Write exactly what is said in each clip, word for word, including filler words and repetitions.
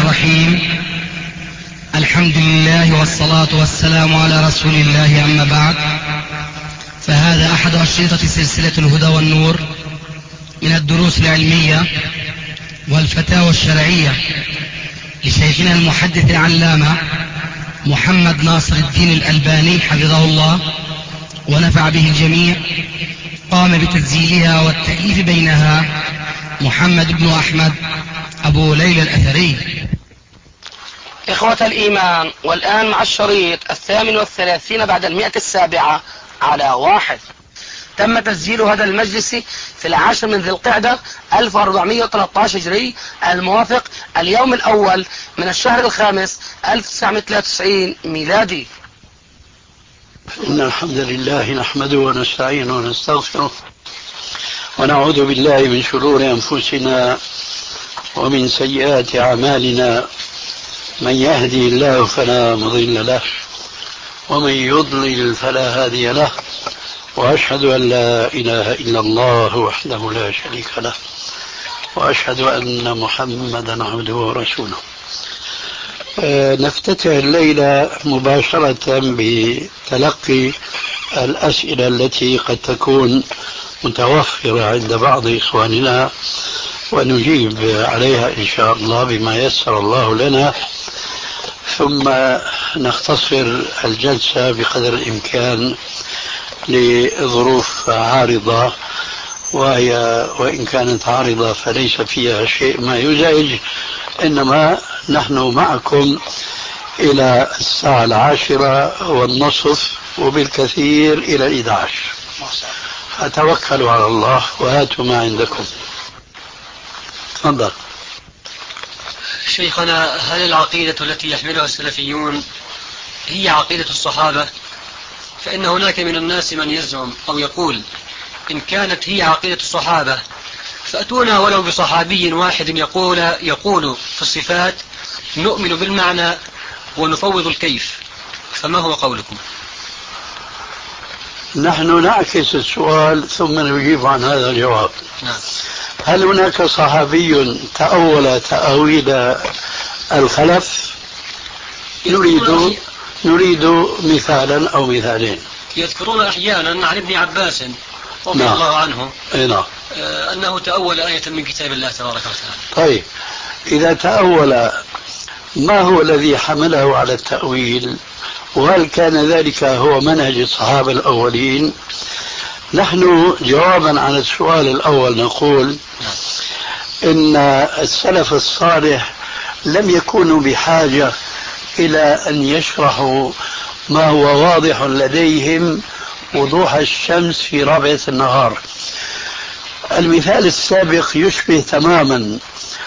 الرحيم. الحمد لله والصلاة والسلام على رسول الله، أما بعد، فهذا أحد أشرطة سلسلة الهدى والنور من الدروس العلمية والفتاوى الشرعية لشيخنا المحدث العلامة محمد ناصر الدين الألباني حفظه الله ونفع به الجميع. قام بتسجيلها والتأليف بينها محمد بن أحمد أبو ليلى الأثري. إخوة الإيمان، والآن مع الشريط الثامن والثلاثين بعد المئة السابعة على واحد. تم تسجيل هذا المجلس في العاشر من ذي القعدة ألف وأربعمئة وثلاثة عشر هجري، الموافق اليوم الأول من الشهر الخامس ألف وتسعمئة وثلاثة وتسعين ميلادي. إن الحمد لله نحمده ونستعينه ونستغفره ونعوذ بالله من شرور أنفسنا ومن سيئات أعمالنا. من يهدي الله فلا مضل له ومن يضلل فلا هادي له، وأشهد أن لا إله إلا الله وحده لا شريك له، وأشهد أن محمدا عبده ورسوله. أه نفتتح الليلة مباشرة بتلقي الأسئلة التي قد تكون متوفرة عند بعض إخواننا، ونجيب عليها إن شاء الله بما يسر الله لنا، ثم نختصر الجلسة بقدر الإمكان لظروف عارضة، وهي وإن كانت عارضة فليس فيها شيء ما يزعج، إنما نحن معكم إلى الساعة العاشرة والنصف وبالكثير إلى الإحدى عشر. فتوكلوا على الله وهاتوا ما عندكم. تفضل. شيخنا، هل العقيدة التي يحملها السلفيون هي عقيدة الصحابة؟ فإن هناك من الناس من يزعم أو يقول إن كانت هي عقيدة الصحابة فأتونا ولو بصحابي واحد يقول يقول في الصفات نؤمن بالمعنى ونفوض الكيف، فما هو قولكم؟ نحن نعكس السؤال ثم نجيب عن هذا الجواب. نعم. هل هناك صحابي تأول تأويل الخلف؟ نريد نريد مثالا أو مثالين. يذكرون أحيانا عن ابن عباس رضي نعم. الله عنه نعم. أنه تأول آية من كتاب الله تبارك وتعالى. طيب، إذا تأول ما هو الذي حمله على التأويل؟ وهل كان ذلك هو منهج الصحابة الأولين؟ نحن جوابا على السؤال الأول نقول إن السلف الصالح لم يكونوا بحاجة إلى أن يشرحوا ما هو واضح لديهم وضوح الشمس في رابعة النهار. المثال السابق يشبه تماما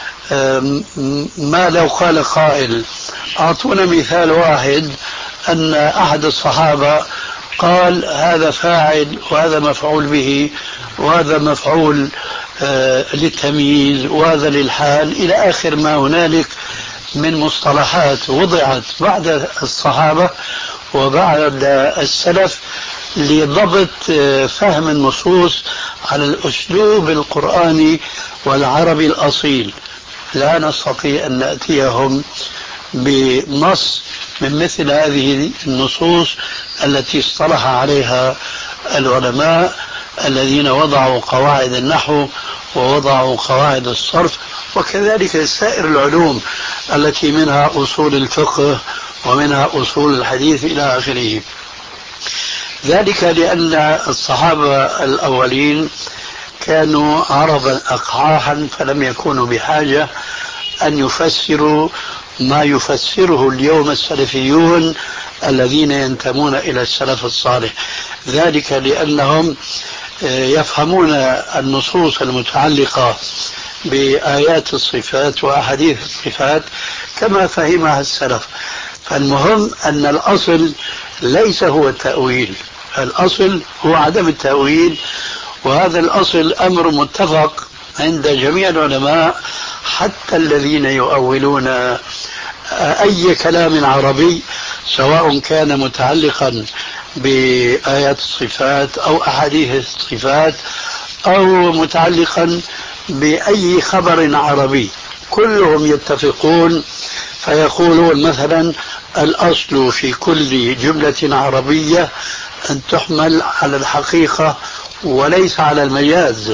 ما لو قال قائل أعطونا مثال واحد أن أحد الصحابة قال هذا فاعل وهذا مفعول به وهذا مفعول آه للتمييز وهذا للحال إلى آخر ما هنالك من مصطلحات وضعت بعد الصحابة وبعد السلف لضبط آه فهم النصوص على الأسلوب القرآني والعربي الأصيل. لا نستطيع أن نأتيهم بنص من مثل هذه النصوص التي اصطلح عليها العلماء الذين وضعوا قواعد النحو ووضعوا قواعد الصرف، وكذلك سائر العلوم التي منها أصول الفقه ومنها أصول الحديث إلى آخره. ذلك لأن الصحابة الأولين كانوا عربا أقحاحا، فلم يكونوا بحاجة أن يفسروا ما يفسره اليوم السلفيون الذين ينتمون إلى السلف الصالح. ذلك لأنهم يفهمون النصوص المتعلقة بآيات الصفات وأحاديث الصفات كما فهمها السلف. فالمهم أن الأصل ليس هو التأويل، الأصل هو عدم التأويل، وهذا الأصل أمر متفق عند جميع العلماء حتى الذين يؤولون أي كلام عربي سواء كان متعلقا بآيات الصفات أو أحاديث الصفات أو متعلقا بأي خبر عربي، كلهم يتفقون فيقولون مثلا الأصل في كل جملة عربية أن تحمل على الحقيقة وليس على المجاز،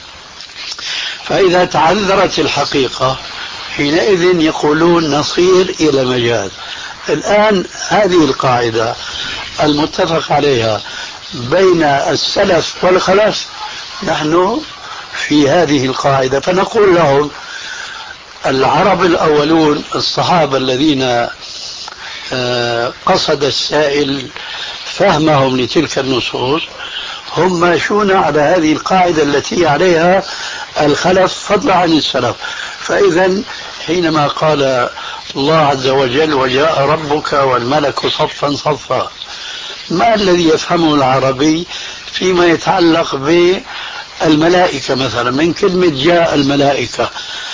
فإذا تعذرت الحقيقة حينئذ يقولون نصير إلى مجاز. الآن هذه القاعدة المتفق عليها بين السلف والخلف، نحن في هذه القاعدة، فنقول لهم العرب الأولون الصحابة الذين قصد السائل فهمهم لتلك النصوص هم ماشون على هذه القاعدة التي عليها الخلف فضلا عن السلف. فإذا حينما قال الله عز وجل وجاء ربك والملك صفا صفا، ما الذي يفهمه العربي فيما يتعلق بالملائكة مثلا من كلمة جاء الملائكة؟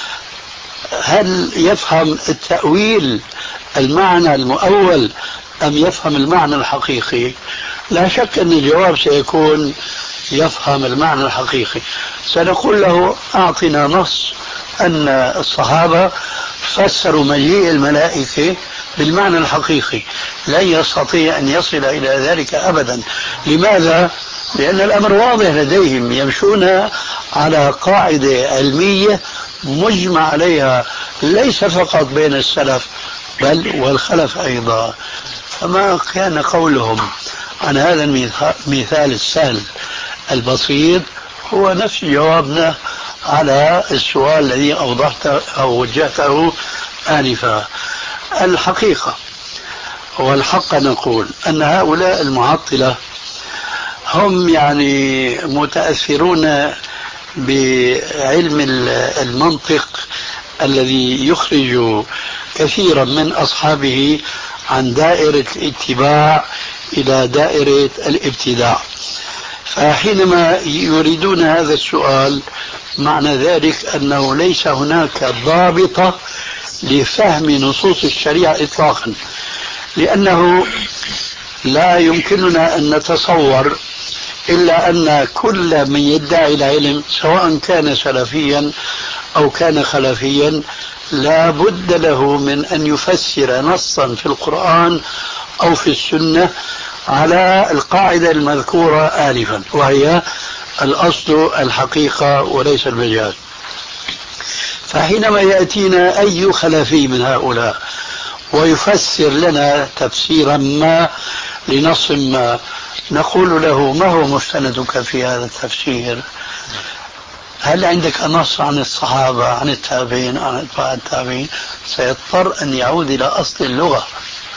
هل يفهم التأويل المعنى المؤول أم يفهم المعنى الحقيقي؟ لا شك أن الجواب سيكون يفهم المعنى الحقيقي. سنقول له أعطنا نص أن الصحابة فسروا مجيء الملائكة بالمعنى الحقيقي، لن يستطيع أن يصل إلى ذلك أبدا. لماذا؟ لأن الأمر واضح لديهم، يمشون على قاعدة علمية مجمع عليها ليس فقط بين السلف بل والخلف أيضا. فما كان قولهم عن هذا المثال السهل البسيط هو نفس جوابنا على السؤال الذي أوضحته أو وجهته آنفا. الحقيقة والحق نقول أن هؤلاء المعطلة هم يعني متأثرون بعلم المنطق الذي يخرج كثيرا من أصحابه عن دائرة الاتباع إلى دائرة الابتداع. فحينما يريدون هذا السؤال معنى ذلك أنه ليس هناك ضابطة لفهم نصوص الشريعة إطلاقا، لأنه لا يمكننا أن نتصور إلا أن كل من يدعي العلم سواء كان سلفيا أو كان خلفيا لا بد له من أن يفسر نصا في القرآن أو في السنة على القاعدة المذكورة آنفا، وهي الأصل الحقيقة وليس المجاز. فحينما يأتينا أي خلفي من هؤلاء ويفسر لنا تفسيرا ما لنص ما، نقول له ما هو مستندك في هذا التفسير؟ هل عندك نص عن الصحابة عن التابعين عن أتباع التابعين؟ سيضطر أن يعود إلى أصل اللغة،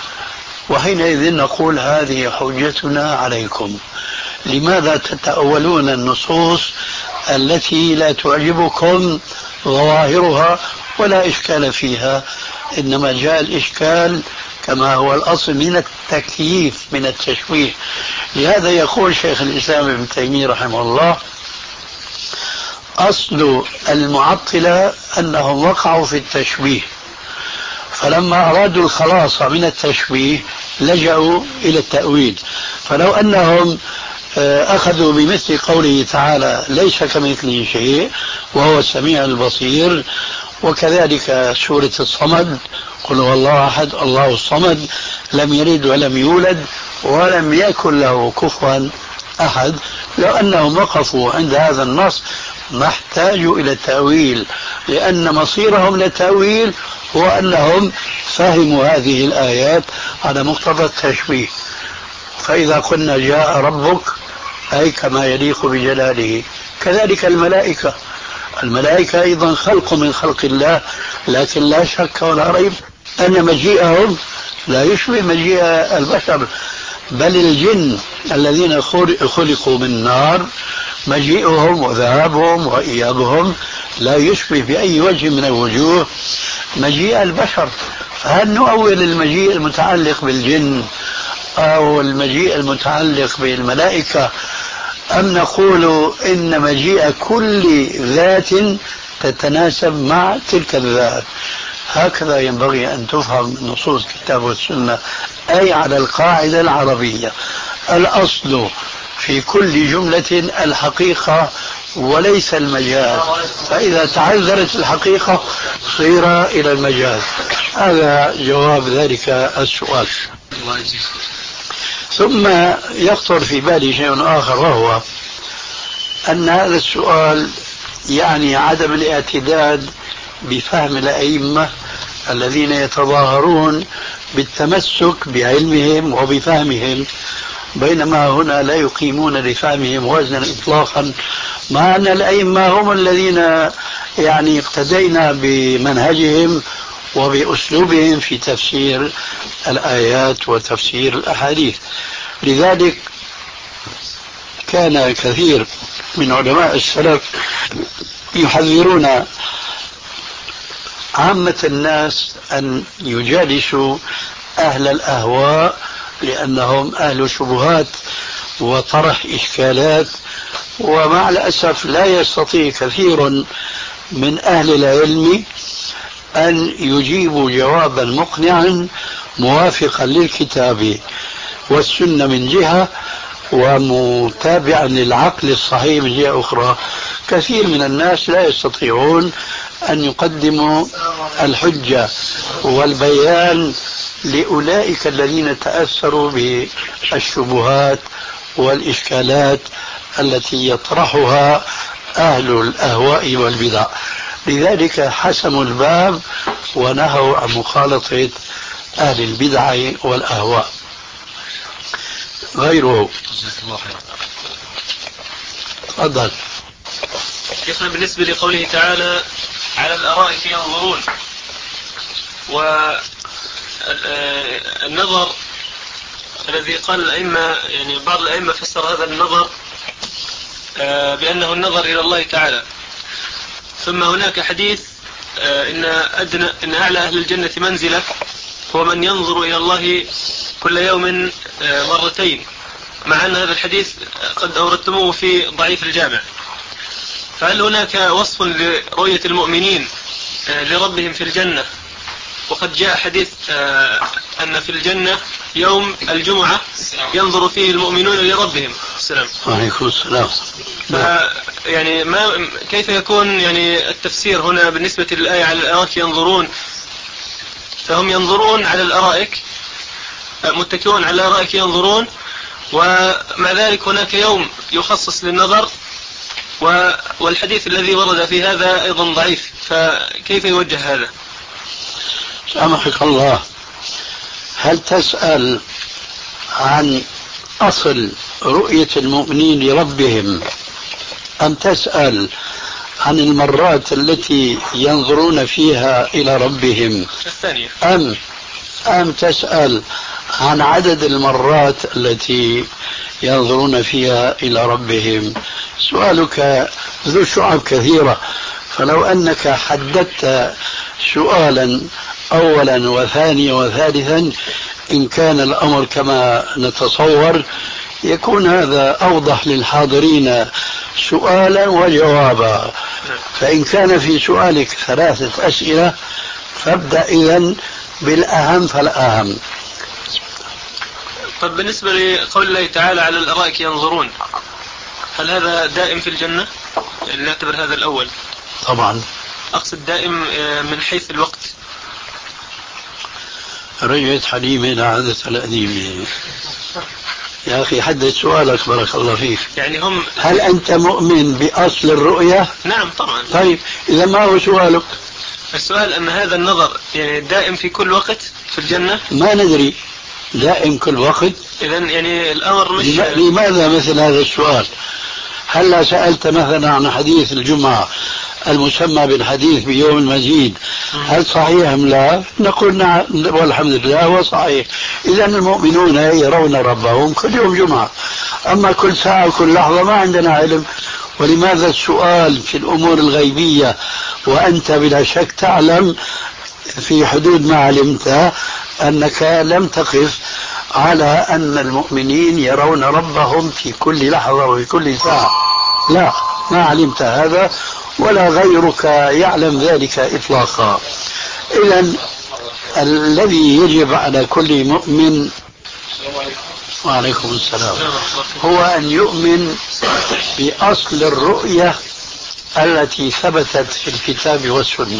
وحينئذ نقول هذه حجتنا عليكم. لماذا تتأولون النصوص التي لا تعجبكم ظواهرها ولا إشكال فيها، إنما جاء الإشكال كما هو الأصل من التكييف من التشويه. لهذا يقول شيخ الإسلام ابن تيمية رحمه الله أصل المعطلة أنهم وقعوا في التشبيه، فلما أرادوا الخلاص من التشبيه لجأوا إلى التأويل. فلو أنهم أخذوا بمثل قوله تعالى ليس كمثله شيء وهو السميع البصير، وكذلك سورة الصمد قل هو الله أحد الله الصمد لم يلد ولم يولد ولم يكن له كفوا أحد، لو أنهم وقفوا عند هذا النص ما احتاجوا إلى التأويل، لأن مصيرهم للتأويل هو أنهم فهموا هذه الآيات على مقتضى التشبيه. فإذا قلنا جاء ربك أي كما يليق بجلاله، كذلك الملائكة الملائكة أيضا خلق من خلق الله، لكن لا شك ولا ريب أن مجيئهم لا يشبه مجيء البشر، بل الجن الذين خلقوا من نار مجيئهم وذهابهم وإيابهم لا يشبه بأي وجه من الوجوه مجيء البشر. فهل نؤول المجيء المتعلق بالجن أو المجيء المتعلق بالملائكة، أم نقول إن مجيء كل ذات تتناسب مع تلك الذات؟ هكذا ينبغي أن تفهم نصوص الكتاب والسنة، أي على القاعدة العربية الأصل في كل جملة الحقيقة وليس المجاز، فإذا تعذرت الحقيقة صير إلى المجاز. هذا جواب ذلك السؤال. ثم يخطر في بالي شيء آخر، وهو أن هذا السؤال يعني عدم الاعتداد بفهم الأئمة الذين يتظاهرون بالتمسك بعلمهم وبفهمهم، بينما هنا لا يقيمون لفهمهم وزنا إطلاقا، مع أن الأئمة هم الذين يعني اقتدينا بمنهجهم وبأسلوبهم في تفسير الآيات وتفسير الأحاديث. لذلك كان كثير من علماء السلف يحذرون عامة الناس أن يجالسوا أهل الأهواء، لأنهم أهل شبهات وطرح إشكالات، ومع الأسف لا يستطيع كثير من أهل العلم أن يجيبوا جوابا مقنعا موافقا للكتاب والسنة من جهة، ومتابعا للعقل الصحيح من جهة أخرى. كثير من الناس لا يستطيعون أن يقدموا الحجة والبيان لأولئك الذين تأثروا بالشبهات والإشكالات التي يطرحها أهل الأهواء والبدع. لذلك حسموا الباب ونهوا عن مخالطة أهل البدع والأهواء. غيره تفضل. شيخنا، بالنسبة لقوله تعالى على الأرائك ينظرون، والنظر الذي قال الأئمة، يعني بعض الأئمة فسر هذا النظر بأنه النظر إلى الله تعالى. ثم هناك حديث إن أدنى إن أعلى أهل الجنة منزلة هو من ينظر إلى الله كل يوم مرتين، مع أن هذا الحديث قد أوردتموه في ضعيف الجامع. فهل هناك وصف لرؤية المؤمنين لربهم في الجنة؟ وقد جاء حديث أن في الجنة يوم الجمعة ينظر فيه المؤمنون لربهم. السلام عليكم. السلام. يعني ما كيف يكون يعني التفسير هنا بالنسبة للآية على الأرائك ينظرون؟ فهم ينظرون على الأرائك، متكئون على الأرائك ينظرون، ومع ذلك هناك يوم يخصص للنظر، والحديث الذي ورد في هذا أيضا ضعيف، فكيف يوجه هذا؟ سامحك الله، هل تسأل عن أصل رؤية المؤمنين لربهم، أم تسأل عن المرات التي ينظرون فيها إلى ربهم؟ الثانية. أم أم تسأل عن عدد المرات التي ينظرون فيها إلى ربهم؟ سؤالك ذو شعب كثيرة، فلو أنك حددت سؤالا أولا وثانيا وثالثا، إن كان الأمر كما نتصور يكون هذا أوضح للحاضرين سؤالا وجوابا. فإن كان في سؤالك ثلاثة أسئلة فابدأ إذن بالأهم فالأهم. طب بالنسبة لقول الله تعالى على الأرائك ينظرون، هل هذا دائم في الجنة؟ يعني نعتبر هذا الأول. طبعا. أقصد دائم من حيث الوقت. رجعت حليمة إلى عادة القديمة. يا أخي حدد سؤالك بارك الله فيك. يعني هم هل أنت مؤمن بأصل الرؤية؟ نعم طبعا. طيب إذا ما هو سؤالك؟ السؤال أن هذا النظر يعني دائم في كل وقت في الجنة؟ ما ندري دائم كل وقت. إذن يعني الأمر مش لماذا مثل هذا السؤال؟ هلا سألت مثلا عن حديث الجمعة المسمى بالحديث بيوم المزيد، هل صحيح أم لا؟ نقول نعم والحمد لله هو صحيح. إذا المؤمنون يرون ربهم كل يوم جمعة، أما كل ساعة وكل لحظة ما عندنا علم. ولماذا السؤال في الأمور الغيبية وأنت بلا شك تعلم في حدود ما علمت أنك لم تقف على أن المؤمنين يرون ربهم في كل لحظة وفي كل ساعة؟ لا، ما علمت هذا ولا غيرك يعلم ذلك إطلاقا. إذن الذي يجب على كل مؤمن وعليكم السلام هو أن يؤمن بأصل الرؤية التي ثبتت في الكتاب والسنة.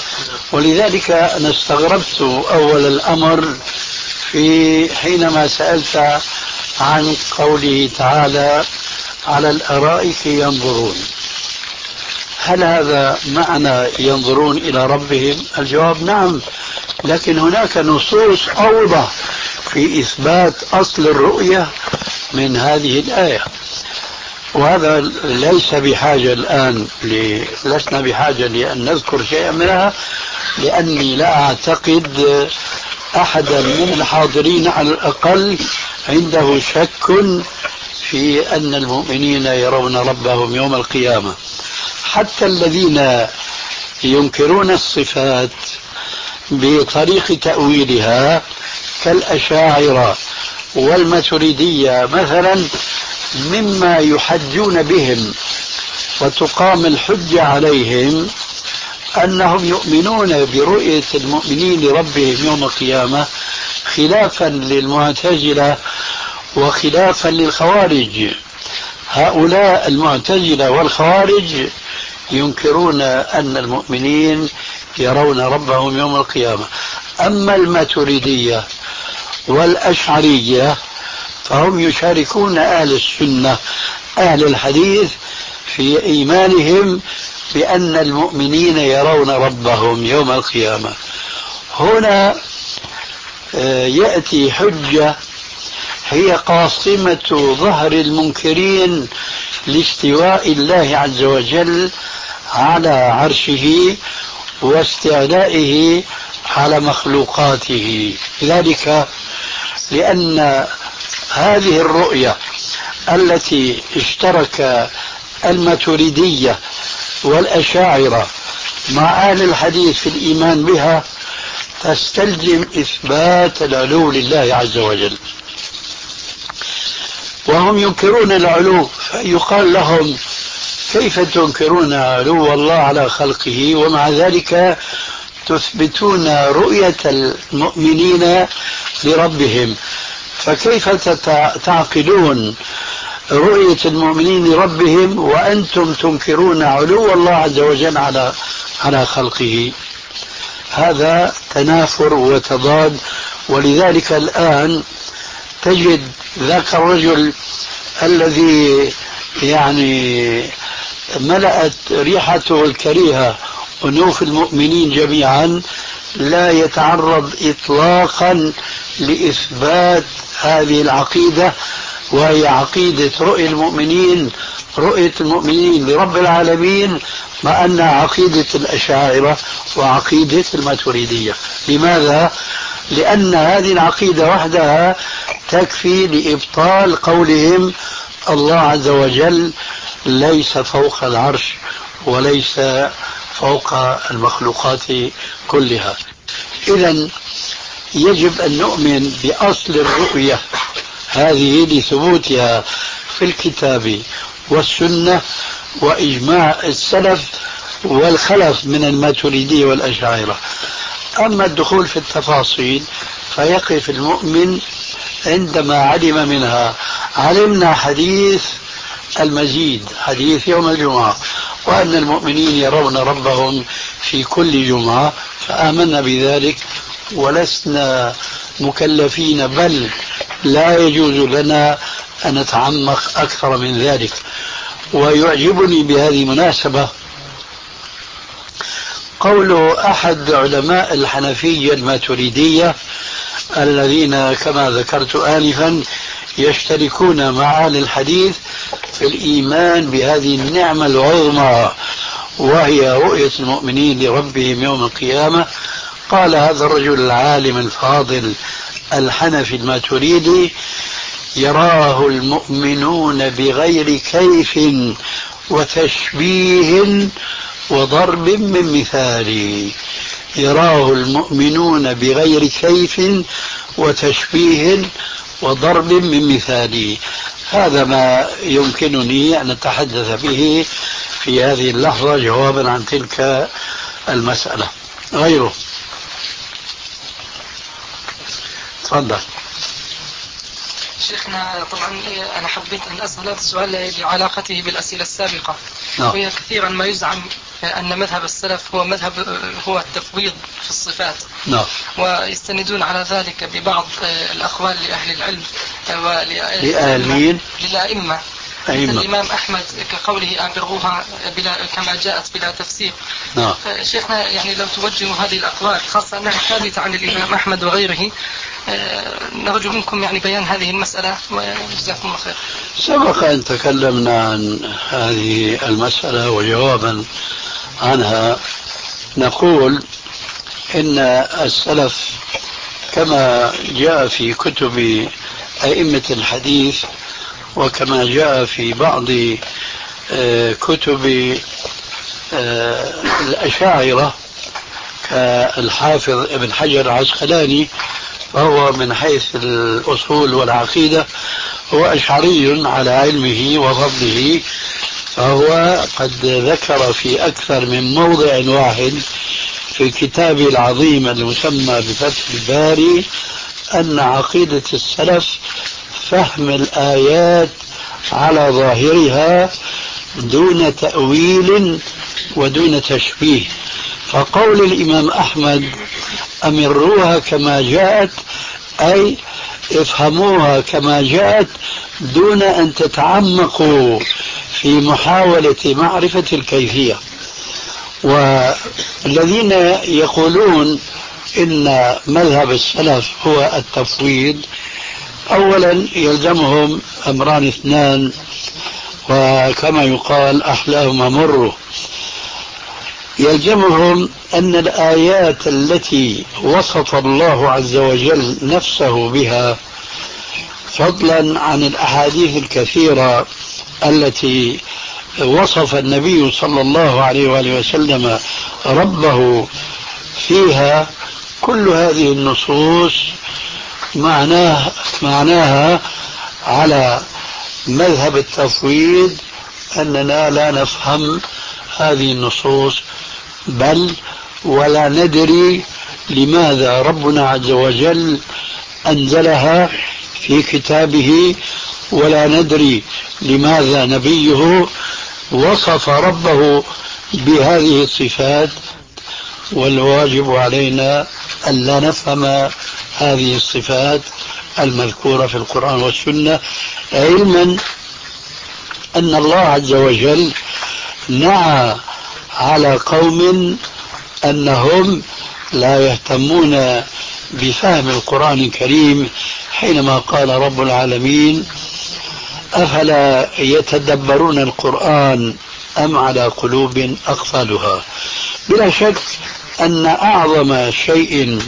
ولذلك أنا استغربت أول الأمر في حينما سألت عن قوله تعالى على الأرائك ينظرون. هل هذا معنى ينظرون إلى ربهم؟ الجواب نعم، لكن هناك نصوص أوضح في إثبات أصل الرؤية من هذه الآية، وهذا ليس بحاجة الآن ل... لسنا بحاجة لأن نذكر شيئا منها، لأني لا أعتقد أحدا من الحاضرين على الأقل عنده شك في أن المؤمنين يرون ربهم يوم القيامة. حتى الذين ينكرون الصفات بطريق تأويلها كالأشاعرة والماتريدية مثلا، مما يحجون بهم وتقام الحجة عليهم أنهم يؤمنون برؤية المؤمنين لربهم يوم القيامة، خلافا للمعتزلة وخلافا للخوارج. هؤلاء المعتزلة والخوارج ينكرون أن المؤمنين يرون ربهم يوم القيامة. أما الماتريدية والأشعرية فهم يشاركون أهل السنة أهل الحديث في إيمانهم بأن المؤمنين يرون ربهم يوم القيامة. هنا يأتي حجة هي قاصمة ظهر المنكرين لاستواء الله عز وجل على عرشه واستعلائه على مخلوقاته. ذلك لأن هذه الرؤية التي اشترك الماتريدية والأشاعرة مع أهل الحديث في الإيمان بها تستلزم إثبات العلو لله عز وجل، وهم ينكرون العلو، فيقال لهم كيف تنكرون علو الله على خلقه ومع ذلك تثبتون رؤية المؤمنين لربهم؟ فكيف تعقلون رؤية المؤمنين لربهم وأنتم تنكرون علو الله عز وجل على على خلقه؟ هذا تنافر وتضاد. ولذلك الآن تجد ذاك الرجل الذي يعني ملأت ريحته الكريهة أنوف المؤمنين جميعا لا يتعرض إطلاقا لإثبات هذه العقيدة، وهي عقيدة رؤية المؤمنين رؤية المؤمنين لرب العالمين، مع أن عقيدة الأشاعرة وعقيدة الماتريدية. لماذا؟ لأن هذه العقيدة وحدها تكفي لإبطال قولهم الله عز وجل ليس فوق العرش وليس فوق المخلوقات كلها. إذن يجب أن نؤمن بأصل الرؤية هذه لثبوتها في الكتاب والسنة وإجماع السلف والخلف من الماتريدية والأشاعرة. أما الدخول في التفاصيل فيقف المؤمن عندما علم منها. علمنا حديث المزيد، حديث يوم الجمعة، وأن المؤمنين يرون ربهم في كل جمعة، فآمنا بذلك ولسنا مكلفين، بل لا يجوز لنا أن نتعمق أكثر من ذلك. ويعجبني بهذه المناسبة قول أحد علماء الحنفية الماتريدية الذين كما ذكرت آنفا يشتركون مع أهل الحديث في الإيمان بهذه النعمة العظمى وهي رؤية المؤمنين لربهم يوم القيامة. قال هذا الرجل العالم الفاضل الحنفي الماتريدي: يراه المؤمنون بغير كيف وتشبيه وضرب من مثال. يراه المؤمنون بغير كيف وتشبيه وضرب من مثال. هذا ما يمكنني أن أتحدث به في هذه اللحظة جوابا عن تلك المسألة. غيره تفضل. شيخنا طبعا أنا حبيت أن أسأل هذا السؤال بعلاقته بالأسئلة السابقة. نعم. وهي كثيرا ما يزعم أن مذهب السلف هو مذهب هو التفويض في الصفات. نعم. ويستندون على ذلك ببعض الأقوال لأهل العلم لأهلين للأئمة مثل الإمام أحمد كقوله أبروها بلا كما جاءت بلا تفسير. نعم. شيخنا يعني لو توجهوا هذه الأقوال خاصة أنها ثابتة عن الإمام أحمد وغيره، نرجو منكم يعني بيان هذه المسألة وجزاكم الله خير. سبق أن تكلمنا عن هذه المسألة وجوابا عنها نقول إن السلف كما جاء في كتب أئمة الحديث وكما جاء في بعض كتب الأشاعرة كالحافظ ابن حجر العسقلاني، فهو من حيث الأصول والعقيدة هو أشعري على علمه وفضله، فهو قد ذكر في أكثر من موضع واحد في كتابه العظيم المسمى بفتح الباري أن عقيدة السلف فهم الآيات على ظاهرها دون تأويل ودون تشبيه. فقول الإمام أحمد أمروها كما جاءت أي افهموها كما جاءت دون أن تتعمقوا في محاولة معرفة الكيفية. والذين يقولون إن مذهب السلف هو التفويض أولا يلزمهم أمران اثنان، وكما يقال أحلاهما مر. يلزمهم أن الآيات التي وصف الله عز وجل نفسه بها فضلا عن الأحاديث الكثيرة التي وصف النبي صلى الله عليه وآله وسلم ربه فيها، كل هذه النصوص معناها, معناها على مذهب التفويض أننا لا نفهم هذه النصوص بل ولا ندري لماذا ربنا عز وجل أنزلها في كتابه، ولا ندري لماذا نبيه وصف ربه بهذه الصفات، والواجب علينا أن لا نفهم هذه الصفات المذكورة في القرآن والسنة، علما أن الله عز وجل نعى على قوم أنهم لا يهتمون بفهم القرآن الكريم حينما قال رب العالمين أفلا يتدبرون القرآن أم على قلوب أقفالها. بلا شك أن أعظم شيء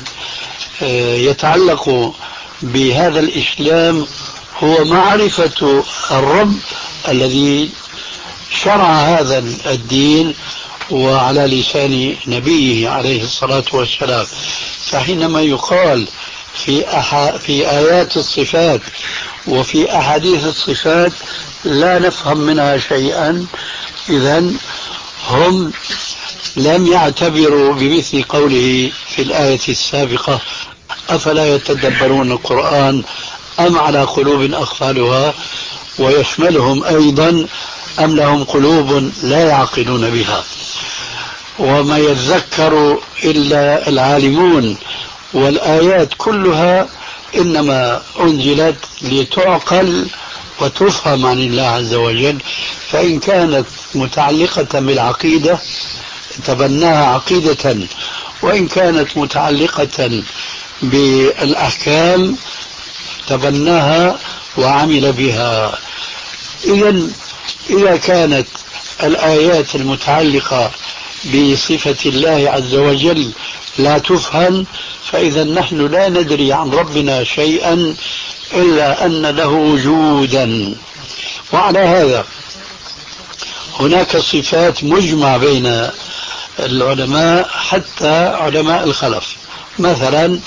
يتعلق بهذا الإسلام هو معرفة الرب الذي شرع هذا الدين وعلى لسان نبيه عليه الصلاة والسلام. فحينما يقال في, أح... في آيات الصفات وفي أحاديث الصفات لا نفهم منها شيئا، إذن هم لم يعتبروا بمثل قوله في الآية السابقة أفلا يتدبرون القرآن أم على قلوب أقفالها، ويشملهم أيضا أم لهم قلوب لا يعقلون بها. وما يذكر إلا العالمون، والآيات كلها إنما أنزلت لتعقل وتفهم عن الله عز وجل، فإن كانت متعلقة بالعقيدة تبناها عقيدة، وإن كانت متعلقة بالأحكام تبناها وعمل بها. إذن إذا كانت الآيات المتعلقة بصفة الله عز وجل لا تفهم، فإذا نحن لا ندري عن ربنا شيئا إلا أن له وجودا. وعلى هذا هناك صفات مجمع بين العلماء حتى علماء الخلف، مثلا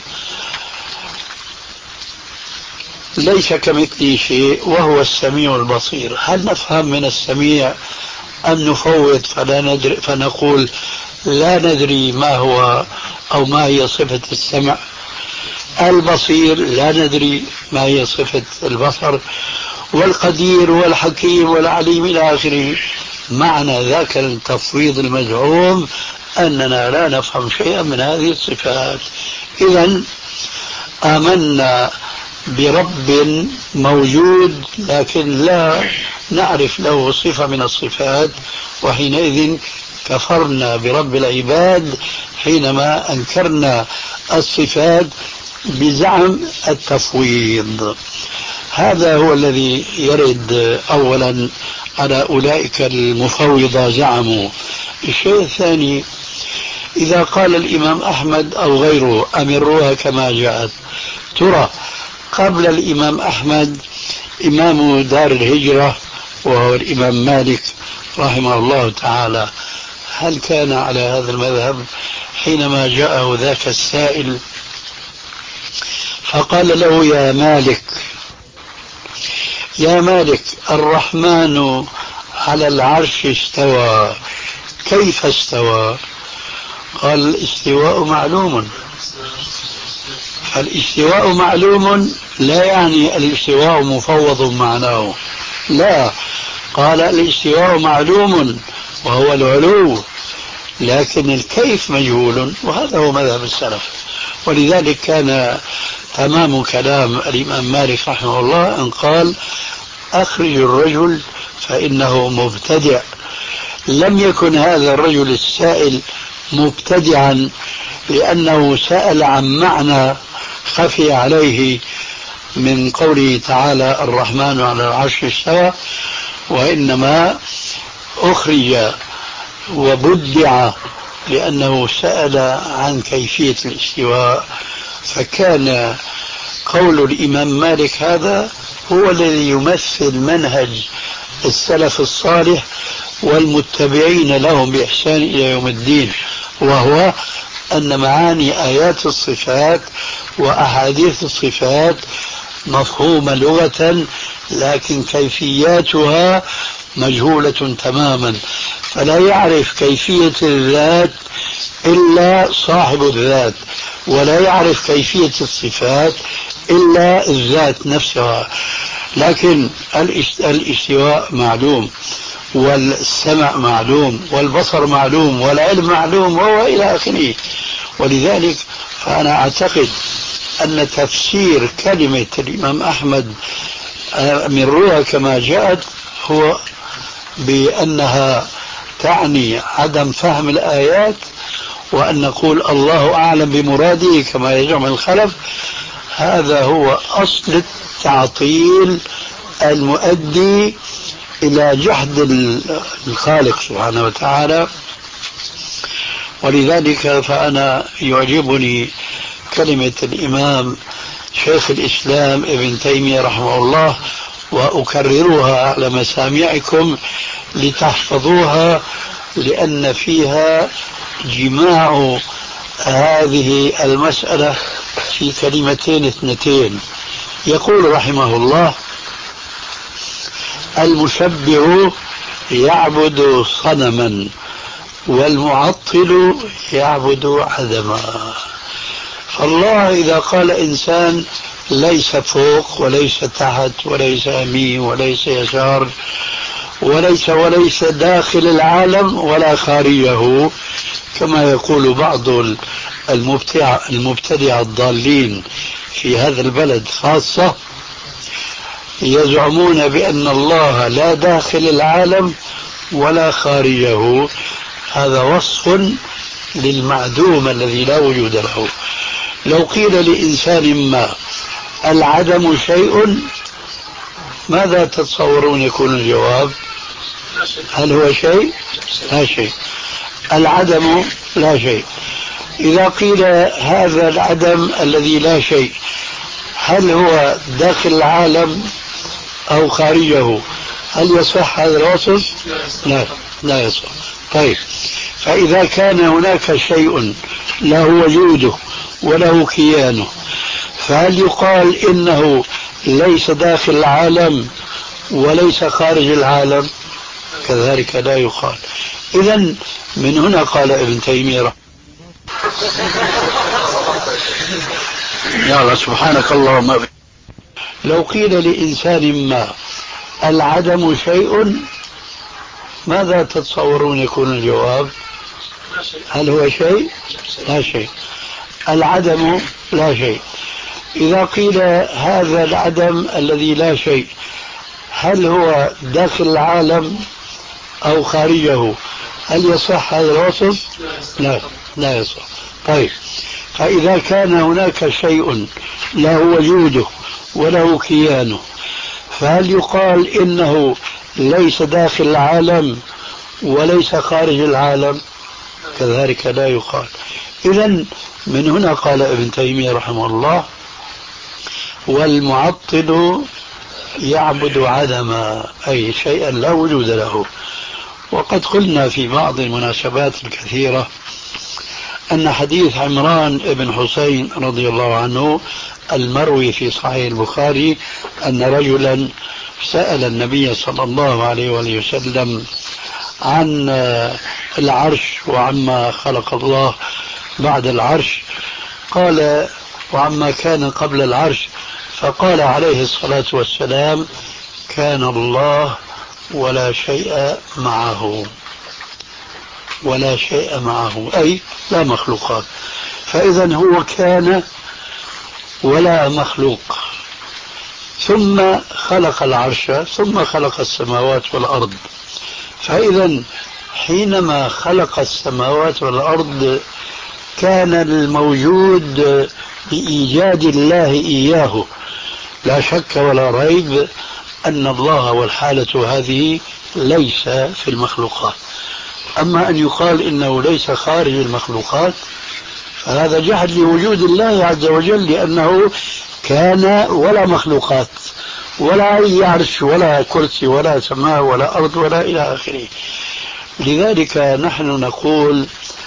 ليس كمثله شيء وهو السميع البصير. هل نفهم من السميع أم نفوض فلا ندري فنقول لا ندري ما هو أو ما هي صفة السمع؟ البصير لا ندري ما هي صفة البصر، والقدير والحكيم والعليم إلى آخره معنى ذاك التفويض المزعوم أننا لا نفهم شيئا من هذه الصفات. إذن آمنا برب موجود لكن لا نعرف له صفة من الصفات، وحينئذ كفرنا برب العباد حينما أنكرنا الصفات بزعم التفويض. هذا هو الذي يرد أولا على أولئك المفوضة زعموا. الشيء الثاني، إذا قال الإمام أحمد أو غيره أمروها كما جاءت، ترى قبل الإمام أحمد إمام دار الهجرة وهو الإمام مالك رحمه الله تعالى، هل كان على هذا المذهب حينما جاءه ذاك السائل فقال له يا مالك يا مالك الرحمن على العرش استوى، كيف استوى؟ قال الاستواء معلوم. فالاستواء معلوم لا يعني الاستواء مفوض معناه، لا، قال الاستواء معلوم وهو العلو، لكن الكيف مجهول، وهذا هو مذهب السلف. ولذلك كان تمام كلام الإمام مالك رحمه الله أن قال أخرج الرجل فإنه مبتدع. لم يكن هذا الرجل السائل مبتدعا لأنه سأل عن معنى خفي عليه من قوله تعالى الرحمن على العرش استوى، وإنما أخرج وبدع لأنه سأل عن كيفية الاستواء. فكان قول الإمام مالك هذا هو الذي يمثل منهج السلف الصالح والمتبعين لهم بإحسان إلى يوم الدين، وهو أن معاني آيات الصفات وأحاديث الصفات مفهومة لغة، لكن كيفياتها مجهولة تماما. فلا يعرف كيفية الذات إلا صاحب الذات، ولا يعرف كيفية الصفات إلا الذات نفسها. لكن الاستواء معلوم، والسمع معلوم، والبصر معلوم، والعلم معلوم، وهو إلى آخره. ولذلك فأنا أعتقد أن تفسير كلمة الإمام أحمد أمروها كما جاءت هو بأنها تعني عدم فهم الآيات، وأن نقول الله أعلم بمراده كما يزعم الخلف. هذا هو أصل التعطيل المؤدي إلى جحد الخالق سبحانه وتعالى. ولذلك فأنا يعجبني كلمة الإمام شيخ الإسلام ابن تيمية رحمه الله، وأكررها على مسامعكم لتحفظوها، لأن فيها جماع هذه المسألة في كلمتين اثنتين. يقول رحمه الله المشبه يعبد صنما والمعطل يعبد عدما. فالله إذا قال إنسان ليس فوق وليس تحت وليس يمين وليس يسار وليس وليس داخل العالم ولا خارجه، كما يقول بعض المبتدع المبتدع الضالين في هذا البلد خاصة، يزعمون بأن الله لا داخل العالم ولا خارجه. هذا وصف للمعدوم الذي لا وجود له. لو قيل لإنسان ما العدم شيء، ماذا تتصورون يكون الجواب؟ هل هو شيء؟ لا شيء. العدم لا شيء. إذا قيل هذا العدم الذي لا شيء هل هو داخل العالم أو خارجه، هل يصح هذا الوصف؟ لا، لا يصح. طيب، فإذا كان هناك شيء له وجوده وله كيانه، فهل يقال إنه ليس داخل العالم وليس خارج العالم؟ كذلك لا يقال. إذن من هنا قال ابن تيمية يا الله سبحانك اللهم، لو قيل لإنسان ما العدم شيء، ماذا تتصورون يكون الجواب؟ هل هو شيء؟ لا شيء. العدم لا شيء. إذا قيل هذا العدم الذي لا شيء هل هو داخل العالم أو خارجه، هل يصح هذا الوصف؟ لا، لا يصح. طيب، فإذا كان هناك شيء له وجوده وله كيانه، فهل يقال إنه ليس داخل العالم وليس خارج العالم؟ كذلك لا يقال. إذن من هنا قال ابن تيمية رحمه الله: والمعطل يعبد عدما، أي شيئا لا وجود له. وقد قلنا في بعض المناسبات الكثيرة أن حديث عمران بن حسين رضي الله عنه المروي في صحيح البخاري أن رجلا سأل النبي صلى الله عليه وآله وسلم عن العرش وعما خلق الله بعد العرش، قال: وعما كان قبل العرش، فقال عليه الصلاة والسلام: كان الله ولا شيء معه. ولا شيء معه أي لا مخلوقات. فإذا هو كان ولا مخلوق، ثم خلق العرش، ثم خلق السماوات والأرض. فإذا حينما خلق السماوات والأرض كان الموجود بإيجاد الله إياه، لا شك ولا ريب أن الله والحالة هذه ليس في المخلوقات. أما أن يقال إنه ليس خارج المخلوقات فهذا جحد لوجود الله عز وجل، لأنه كان ولا مخلوقات ولا أي عرش ولا كرسي ولا سماء ولا أرض ولا إلى آخره. لذلك نحن نقول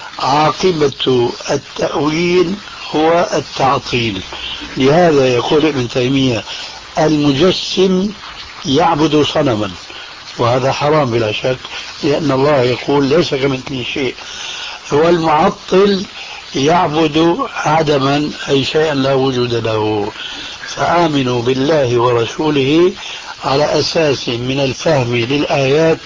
عاقبة التأويل هو التعطيل. لهذا يقول ابن تيمية: المجسم يعبد صنما، وهذا حرام بلا شك، لأن الله يقول ليس كمثله شيء. والمعطل يعبد عدما، أي شيئا لا وجود له. فآمنوا بالله ورسوله على أساس من الفهم للآيات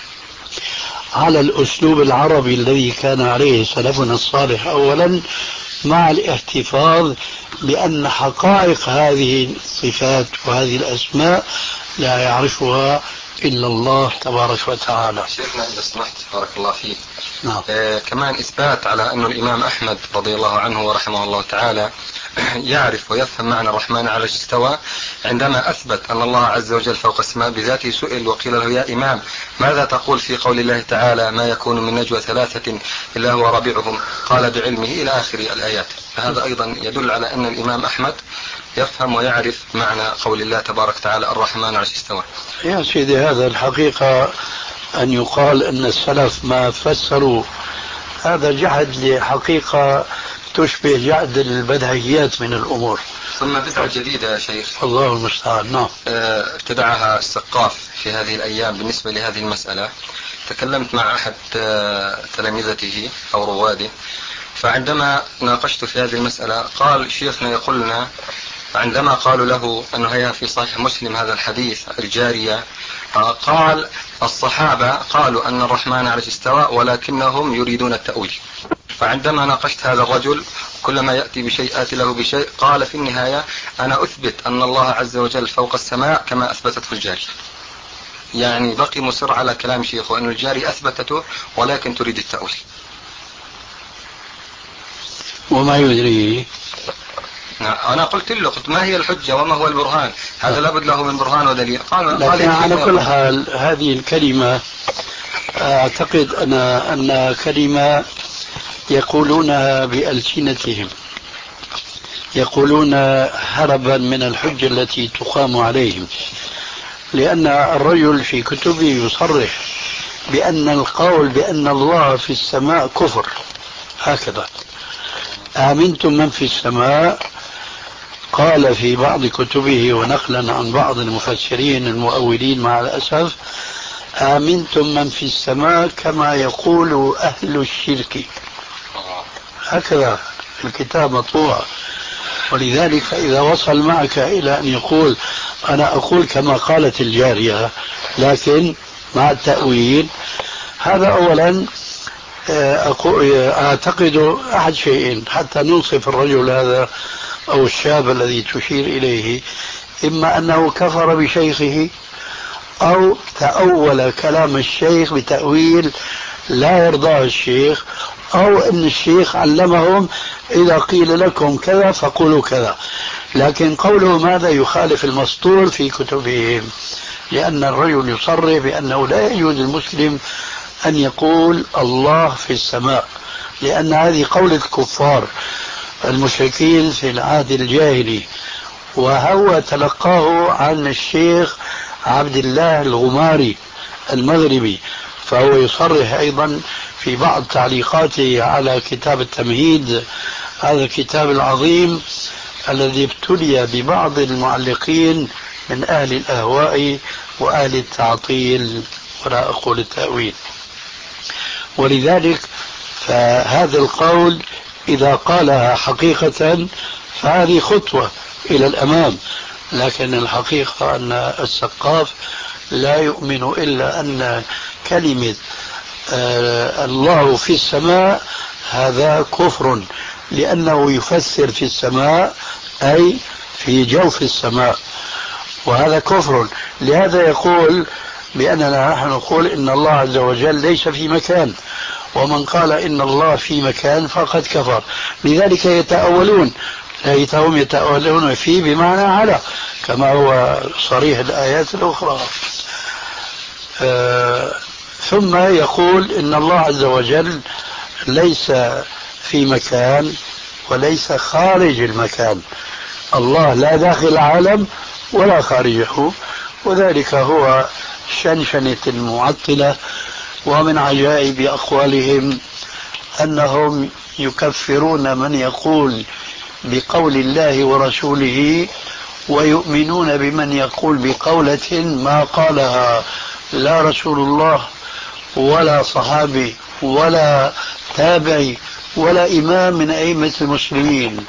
على الأسلوب العربي الذي كان عليه سلفنا الصالح أولا، مع الاحتفاظ بأن حقائق هذه الصفات وهذه الأسماء لا يعرفها إلا الله تبارك وتعالى. شيخنا إذا سمحت بارك الله فيك، نعم. آه كمان إثبات على أن الإمام أحمد رضي الله عنه ورحمه الله تعالى يعرف ويفهم معنى الرحمن على الاستواء عندما أثبت أن الله عز وجل فوق السماء بذاته. سئل وقيل له: يا إمام، ماذا تقول في قول الله تعالى: ما يكون من نجوى ثلاثة إلا هو رابعهم، قال: بعلمه، إلى آخر الآيات. فهذا أيضا يدل على أن الإمام أحمد يفهم ويعرف معنى قول الله تبارك وتعالى الرحمن على الاستواء. يا سيدي، هذا الحقيقة أن يقال أن السلف ما فسروا، هذا جحد لحقيقة تشبه جحد البدهيات من الأمور. ثم بدعة جديدة يا شيخ، الله المستعان. نعم. ابتدعها السقاف في هذه الأيام بالنسبة لهذه المسألة. تكلمت مع أحد تلامذته أو رواده، فعندما ناقشت في هذه المسألة قال: شيخنا يقول لنا عندما قالوا له أنه هي في صحيح مسلم هذا الحديث الجارية، قال: الصحابة قالوا أن الرحمن على الاستواء ولكنهم يريدون التأويل. فعندما ناقشت هذا الرجل كلما يأتي بشيء آتي له بشيء، قال في النهاية: أنا أثبت أن الله عز وجل فوق السماء كما أثبتته الجاري. يعني بقي مصر على كلام شيخه أن الجاري أثبتته ولكن تريد التأويل. وما يدري. أنا قلت له قلت: ما هي الحجة وما هو البرهان؟ هذا لابد له من برهان ودليل. قال: لكن على كل حال هذه الكلمة أعتقد أنا أن كلمة يقولونها بألسنتهم، يقولون هربا من الحجة التي تقام عليهم، لأن الرجل في كتبه يصرح بأن القول بأن الله في السماء كفر. هكذا: آمنتم من في السماء، قال في بعض كتبه ونقلا عن بعض المفسرين المؤولين مع الأسف: آمنتم من في السماء كما يقول أهل الشرك. هكذا الكتاب مطبوع. ولذلك إذا وصل معك إلى أن يقول: أنا أقول كما قالت الجارية، لكن مع التأويل. هذا أولا. أعتقد أحد شيئين حتى ننصف الرجل هذا أو الشاب الذي تشير إليه: إما أنه كفر بشيخه أو تأول كلام الشيخ بتأويل لا يرضاه الشيخ، أو أن الشيخ علمهم إذا قيل لكم كذا فقولوا كذا، لكن قولهم هذا يخالف المسطور في كتبهم، لأن الرجل يصرح بأنه لا يجوز المسلم أن يقول الله في السماء، لأن هذه قولة الكفار المشركين في العهد الجاهلي، وهو تلقاه عن الشيخ عبد الله الغماري المغربي، فهو يصرح أيضا في بعض تعليقاته على كتاب التمهيد، هذا الكتاب العظيم الذي ابتلي ببعض المعلقين من أهل الأهواء وأهل التعطيل ولا أقول التأويل. ولذلك فهذا القول إذا قالها حقيقة فهذه خطوة إلى الأمام، لكن الحقيقة أن السقاف لا يؤمن إلا أن كلمة آه الله في السماء هذا كفر، لأنه يفسر في السماء أي في جوف السماء، وهذا كفر. لهذا يقول بأننا نحن نقول إن الله عز وجل ليس في مكان، ومن قال إن الله في مكان فقد كفر. لذلك يتأولون، ليتهم يتأولون فيه بمعنى على، كما هو صريح الآيات الأخرى. آه ثم يقول إن الله عز وجل ليس في مكان وليس خارج المكان، الله لا داخل العالم ولا خارجه، وذلك هو شنشنة المعطلة. ومن عجائب أقوالهم أنهم يكفرون من يقول بقول الله ورسوله ويؤمنون بمن يقول بقولة ما قالها لا رسول الله ولا صحابي ولا تابعي ولا إمام من أئمة المسلمين.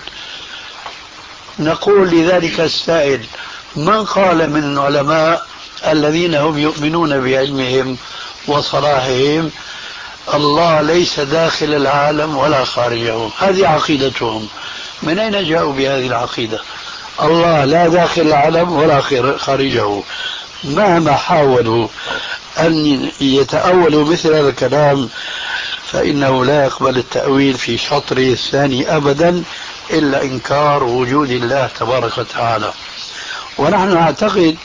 نقول لذلك السائل: من قال من العلماء الذين هم يؤمنون بعلمهم وصلاحهم الله ليس داخل العالم ولا خارجه؟ هذه عقيدتهم. من أين جاءوا بهذه العقيدة؟ الله لا داخل العالم ولا خارجه. مهما حاولوا أن يتأولوا مثل هذا الكلام فإنه لا يقبل التأويل في شطره الثاني أبدا إلا إنكار وجود الله تبارك وتعالى. ونحن نعتقد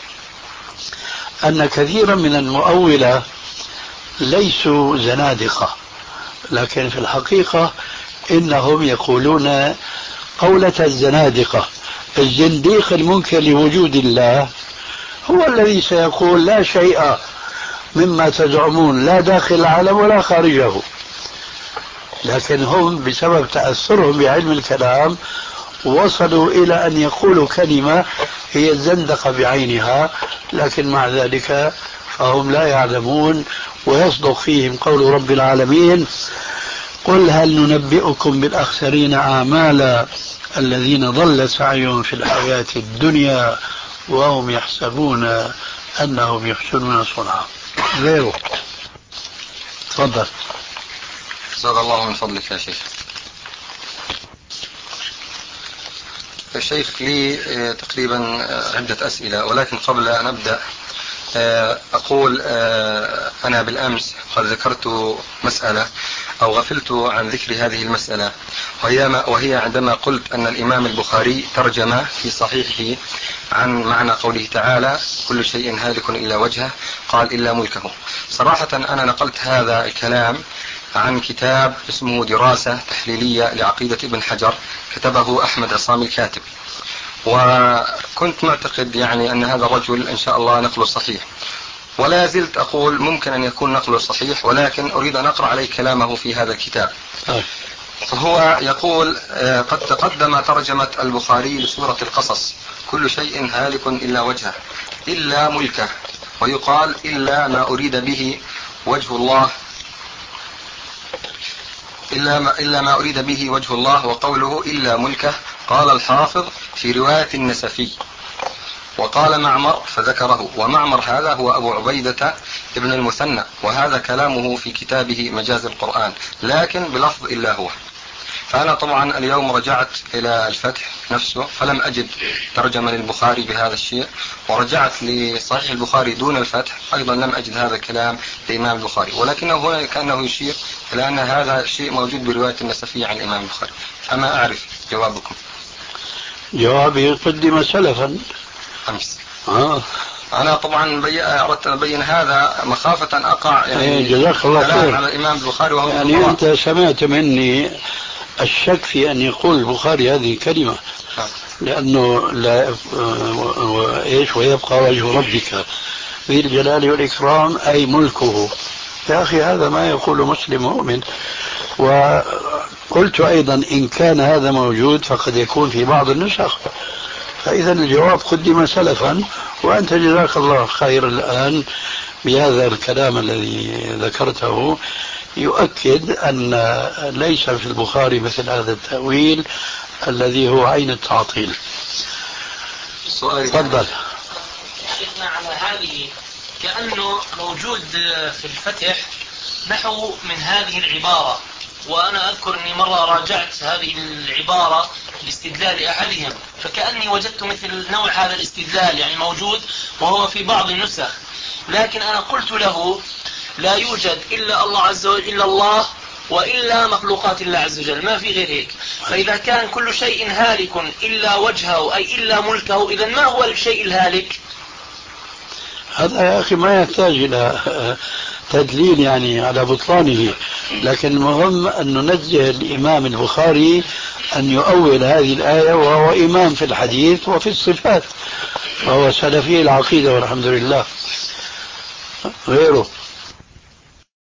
أن كثيرا من المؤولة ليسوا زنادقة، لكن في الحقيقة إنهم يقولون قولة الزنادقة. الزنديق المنكر لوجود الله هو الذي سيقول لا شيء مما تزعمون لا داخل العالم ولا خارجه، لكن هم بسبب تأثرهم بعلم الكلام وصلوا إلى أن يقولوا كلمة هي الزندقة بعينها، لكن مع ذلك فهم لا يعلمون، ويصدق فيهم قول رب العالمين: قل هل ننبئكم بالأخسرين أعمالا الذين ضل سعيهم في الحياة الدنيا وهم يحسبون أنهم يحسنون صنعا. غيره. تفضل. زاد الله من فضلك يا شيخ. الشيخ لي تقريبا عدة أسئلة، ولكن قبل أن أبدأ أقول أنا بالأمس قد ذكرت مسألة أو غفلت عن ذكر هذه المسألة، وهي عندما قلت أن الإمام البخاري ترجم في صحيحه عن معنى قوله تعالى: كل شيء هالك إلا وجهه، قال إلا ملكه. صراحة أنا نقلت هذا الكلام عن كتاب اسمه دراسة تحليلية لعقيدة ابن حجر، كتبه أحمد عصام الكاتب، وكنت معتقد يعني أن هذا الرجل إن شاء الله نقله صحيح، ولا زلت أقول ممكن أن يكون نقله صحيح، ولكن أريد أن أقرأ عليه كلامه في هذا الكتاب. فهو يقول: قد تقدم ترجمة البخاري لسورة القصص: كل شيء هالك إلا وجهه إلا ملكه، ويقال إلا ما أريد به وجه الله إلا ما, إلا ما أريد به وجه الله، وقوله إلا ملكه قال الحافظ في رواية النسفي. وقال معمر فذكره، ومعمر هذا هو أبو عبيدة ابن المثنى، وهذا كلامه في كتابه مجاز القرآن، لكن بلفظ إلا هو. فأنا طبعا اليوم رجعت إلى الفتح نفسه فلم أجد ترجمة للبخاري بهذا الشيء، ورجعت لصحيح البخاري دون الفتح أيضا لم أجد هذا الكلام لإمام البخاري، ولكنه هنا كأنه يشير إلى أن هذا الشيء موجود برواية النسفية عن الإمام البخاري. فما أعرف جوابكم. جوابي قدم سلفا أمس. آه. أنا طبعا بي... أردت أن أبين هذا مخافة أن أقع يعني جزاك الله خير على الإمام البخاري وهو يعني مخطئ. أنت سمعت مني الشك في أن يقول البخاري هذه الكلمة لأنه لا إيش ويبقى وجه ربك ذي الجلال والإكرام أي ملكه. يا أخي هذا ما يقول مسلم مؤمن. وقلت أيضا إن كان هذا موجود فقد يكون في بعض النسخ، فإذا الجواب قدم سلفا، وأنت جزاك الله خير الآن بهذا الكلام الذي ذكرته يؤكد أن ليس في البخاري مثل هذا التأويل الذي هو عين التعطيل. تفضل. شيخنا على هذه كأنه موجود في الفتح نحو من هذه العبارة، وأنا أذكر أني مرة راجعت هذه العبارة لاستدلال أحدهم، فكأني وجدت مثل نوع هذا الاستدلال يعني موجود وهو في بعض النسخ، لكن أنا قلت له لا يوجد إلا الله عز وجل إلا الله وإلا مخلوقات الله عز وجل، ما في غير هيك. فإذا كان كل شيء هالك إلا وجهه أي إلا ملكه، إذا ما هو الشيء الهالك؟ هذا يا أخي ما يحتاج إلى تدليل يعني على بطلانه، لكن المهم أن ننزه الإمام البخاري أن يؤول هذه الآية، وهو إمام في الحديث وفي الصفات، وهو سلفي العقيدة والحمد لله. غيره